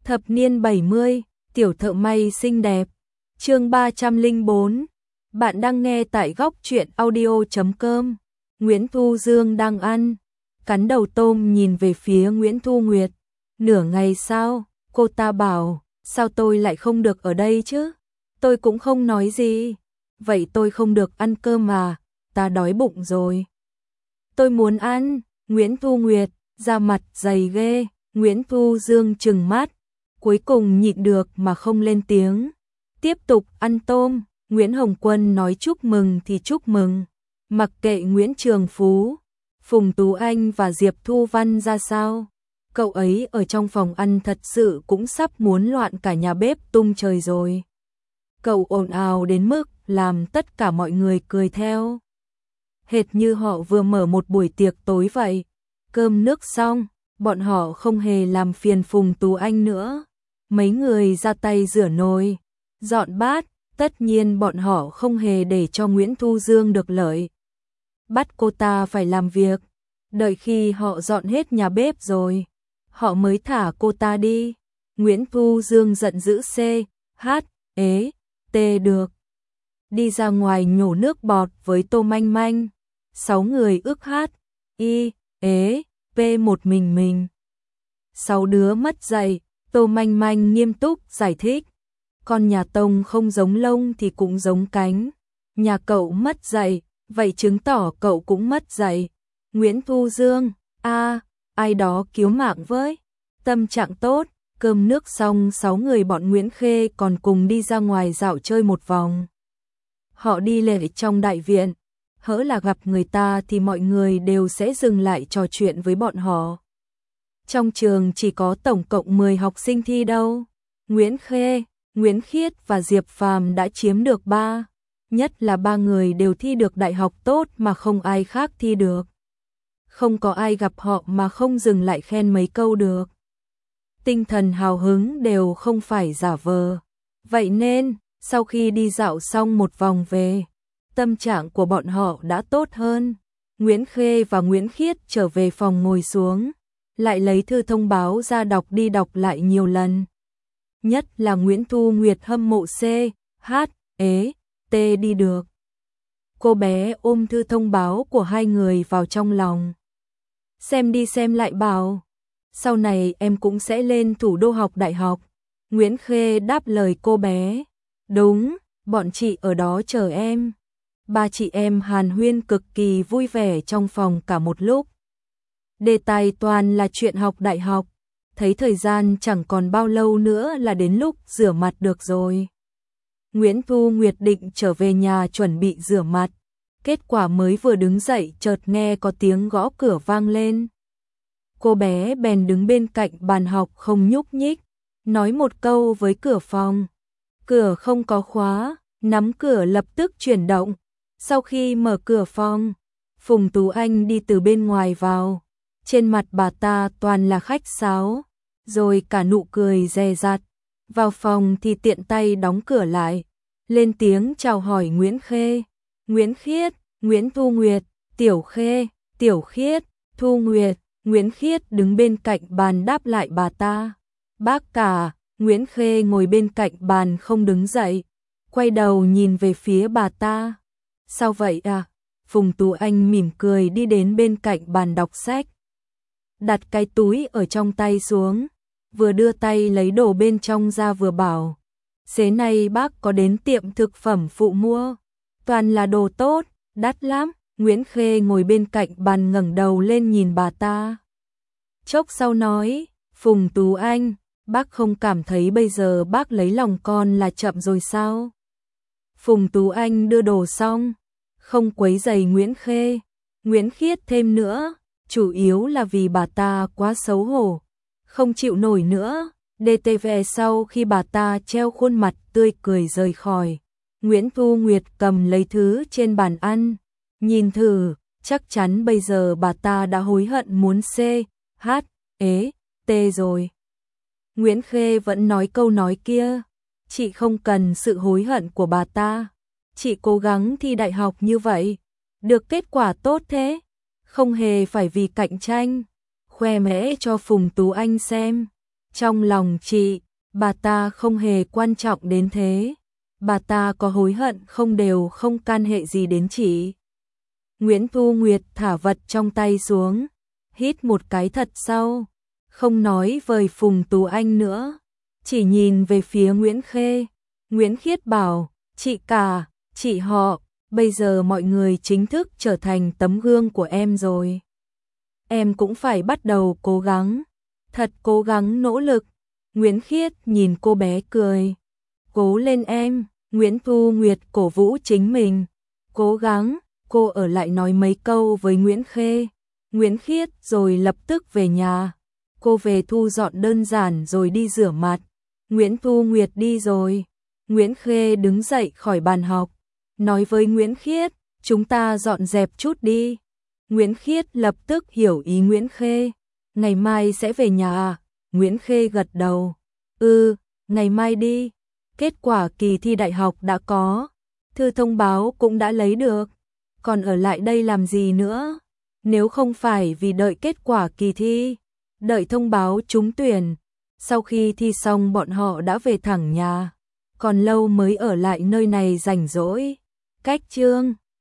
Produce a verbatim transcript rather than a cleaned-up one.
Thập niên bảy mươi, tiểu thợ may xinh đẹp. Chương ba trăm lẻ bốn. Bạn đang nghe tại góc truyện audio chấm com. Nguyễn Thu Dương đang ăn, cắn đầu tôm nhìn về phía Nguyễn Thu Nguyệt. Nửa ngày sau, cô ta bảo, sao tôi lại không được ở đây chứ? Tôi cũng không nói gì. Vậy tôi không được ăn cơm mà, ta đói bụng rồi. Tôi muốn ăn. Nguyễn Thu Nguyệt, da mặt dày ghê. Nguyễn Thu Dương trừng mắt, cuối cùng nhịn được mà không lên tiếng. Tiếp tục ăn tôm. Nguyễn Hồng Quân nói chúc mừng thì chúc mừng. Mặc kệ Nguyễn Trường Phú, Phùng Tú Anh và Diệp Thu Văn ra sao, cậu ấy ở trong phòng ăn thật sự cũng sắp muốn loạn cả nhà bếp tung trời rồi. Cậu ồn ào đến mức làm tất cả mọi người cười theo. Hệt như họ vừa mở một buổi tiệc tối vậy. Cơm nước xong, bọn họ không hề làm phiền Phùng Tú Anh nữa. Mấy người ra tay rửa nồi, dọn bát, tất nhiên bọn họ không hề để cho Nguyễn Thu Dương được lợi. Bắt cô ta phải làm việc, đợi khi họ dọn hết nhà bếp rồi, họ mới thả cô ta đi. Nguyễn Thu Dương giận dữ C, H, ế, T được. Đi ra ngoài nhổ nước bọt với Tô Manh Manh. Sáu người ước hát, I, ế, P một mình mình. Sáu đứa mất dạy, Tô Manh Manh nghiêm túc giải thích. Con nhà Tông không giống lông thì cũng giống cánh. Nhà cậu mất dạy, vậy chứng tỏ cậu cũng mất dạy. Nguyễn Thu Dương, a ai đó cứu mạng với. Tâm trạng tốt, cơm nước xong sáu người bọn Nguyễn Khê còn cùng đi ra ngoài dạo chơi một vòng. Họ đi lễ trong đại viện. Hễ là gặp người ta thì mọi người đều sẽ dừng lại trò chuyện với bọn họ. Trong trường chỉ có tổng cộng mười học sinh thi đâu. Nguyễn Khê, Nguyễn Khiết và Diệp Phàm đã chiếm được ba. Nhất là ba người đều thi được đại học tốt mà không ai khác thi được. Không có ai gặp họ mà không dừng lại khen mấy câu được. Tinh thần hào hứng đều không phải giả vờ. Vậy nên, sau khi đi dạo xong một vòng về, tâm trạng của bọn họ đã tốt hơn. Nguyễn Khê và Nguyễn Khiết trở về phòng ngồi xuống, lại lấy thư thông báo ra đọc đi đọc lại nhiều lần. Nhất là Nguyễn Thu Nguyệt hâm mộ C, H, ế, T đi được. Cô bé ôm thư thông báo của hai người vào trong lòng. Xem đi xem lại bảo, sau này em cũng sẽ lên thủ đô học đại học. Nguyễn Khê đáp lời cô bé. Đúng, bọn chị ở đó chờ em. Ba chị em hàn huyên cực kỳ vui vẻ trong phòng cả một lúc. Đề tài toàn là chuyện học đại học. Thấy thời gian chẳng còn bao lâu nữa là đến lúc rửa mặt được rồi. Nguyễn Thu Nguyệt định trở về nhà chuẩn bị rửa mặt. Kết quả mới vừa đứng dậy chợt nghe có tiếng gõ cửa vang lên. Cô bé bèn đứng bên cạnh bàn học không nhúc nhích, nói một câu với cửa phòng. Cửa không có khóa, nắm cửa lập tức chuyển động. Sau khi mở cửa phòng, Phùng Tú Anh đi từ bên ngoài vào. Trên mặt bà ta toàn là khách sáo, rồi cả nụ cười dè dặt. Vào phòng thì tiện tay đóng cửa lại, lên tiếng chào hỏi Nguyễn Khê, Nguyễn Khiết, Nguyễn Thu Nguyệt, Tiểu Khê, Tiểu Khiết, Thu Nguyệt. Nguyễn Khiết đứng bên cạnh bàn đáp lại bà ta. Bác cả. Nguyễn Khê ngồi bên cạnh bàn không đứng dậy, quay đầu nhìn về phía bà ta. Sao vậy à? Phùng Tú Anh mỉm cười đi đến bên cạnh bàn đọc sách, đặt cái túi ở trong tay xuống, vừa đưa tay lấy đồ bên trong ra vừa bảo. Xế này bác có đến tiệm thực phẩm phụ mua, toàn là đồ tốt, đắt lắm. Nguyễn Khê ngồi bên cạnh bàn ngẩng đầu lên nhìn bà ta. Chốc sau nói, Phùng Tú Anh, bác không cảm thấy bây giờ bác lấy lòng con là chậm rồi sao? Phùng Tú Anh đưa đồ xong, không quấy rầy Nguyễn Khê, Nguyễn Khiết thêm nữa, chủ yếu là vì bà ta quá xấu hổ, không chịu nổi nữa. đê tê vê sau khi bà ta treo khuôn mặt tươi cười rời khỏi, Nguyễn Thu Nguyệt cầm lấy thứ trên bàn ăn, nhìn thử, chắc chắn bây giờ bà ta đã hối hận muốn C, H, ế, T rồi. Nguyễn Khê vẫn nói câu nói kia, chị không cần sự hối hận của bà ta. Chị cố gắng thi đại học như vậy, được kết quả tốt thế, không hề phải vì cạnh tranh. Khoe mẽ cho Phùng Tú Anh xem. Trong lòng chị, bà ta không hề quan trọng đến thế. Bà ta có hối hận không đều không can hệ gì đến chị. Nguyễn Thu Nguyệt thả vật trong tay xuống, hít một cái thật sâu, không nói vời Phùng Tú Anh nữa, chỉ nhìn về phía Nguyễn Khê. Nguyễn Khiết bảo, chị cả, chị họ, bây giờ mọi người chính thức trở thành tấm gương của em rồi. Em cũng phải bắt đầu cố gắng, thật cố gắng nỗ lực. Nguyễn Khiết nhìn cô bé cười, cố lên em. Nguyễn Thu Nguyệt cổ vũ chính mình, cố gắng. Cô ở lại nói mấy câu với Nguyễn Khê, Nguyễn Khiết rồi lập tức về nhà. Cô về thu dọn đơn giản rồi đi rửa mặt. Nguyễn Thu Nguyệt đi rồi. Nguyễn Khê đứng dậy khỏi bàn học, nói với Nguyễn Khiết, chúng ta dọn dẹp chút đi. Nguyễn Khiết lập tức hiểu ý Nguyễn Khê, ngày mai sẽ về nhà à? Nguyễn Khê gật đầu, ừ, ngày mai đi. Kết quả kỳ thi đại học đã có, thư thông báo cũng đã lấy được, còn ở lại đây làm gì nữa? Nếu không phải vì đợi kết quả kỳ thi, đợi thông báo trúng tuyển, sau khi thi xong bọn họ đã về thẳng nhà, còn lâu mới ở lại nơi này rảnh rỗi. Cách chương